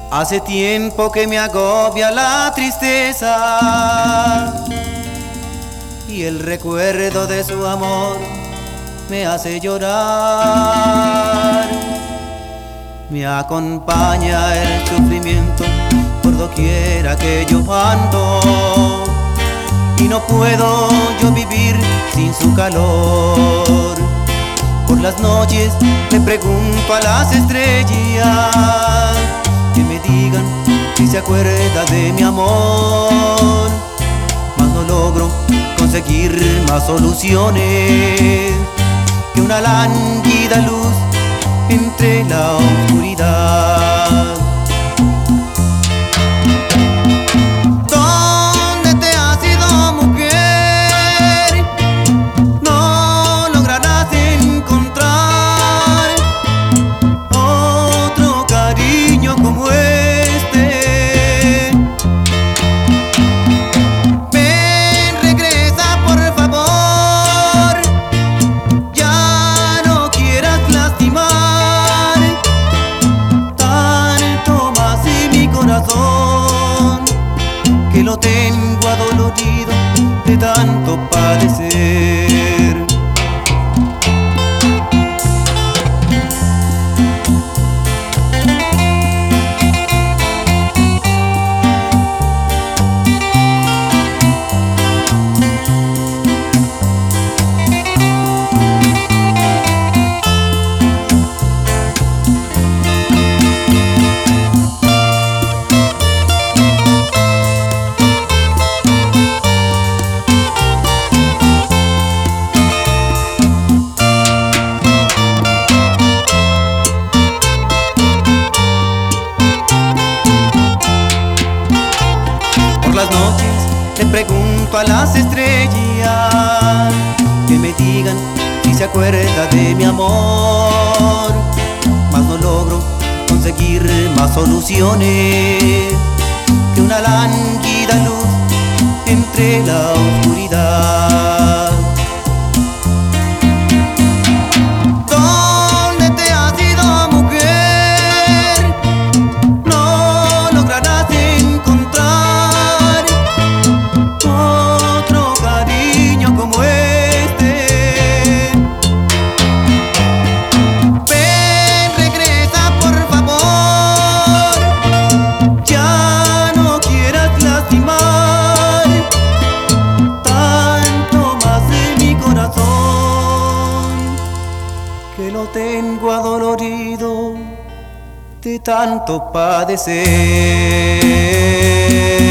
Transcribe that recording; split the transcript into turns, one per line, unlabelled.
Hace tiempo que me agobia la tristeza y el recuerdo de su amor me hace llorar. Me acompaña el sufrimiento por doquiera que yo ando y no puedo yo vivir sin su calor. Por las noches le pregunto a las estrellas que me digan si se acuerda de mi amor, mas no logro conseguir más soluciones que una lánguida luz entre la oscuridad. ¿Dónde te has ido, mujer? No lograrás encontrar otro cariño como este. Ven, regresa por favor, ya no quieras lastimar tanto más en mi corazón, que lo tengo adolorido de tanto padecer. Por las noches le pregunto a las estrellas que me digan si se acuerda de mi amor, mas no logro conseguir más soluciones que una lánguida luz entre la oscuridad. ¿Dónde te has ido, mujer? No lograrás encontrar otro cariño como este. Ven, regresa por favor, ya no quieras lastimar tanto más en mi corazón, que lo tengo adolorido de tanto padecer.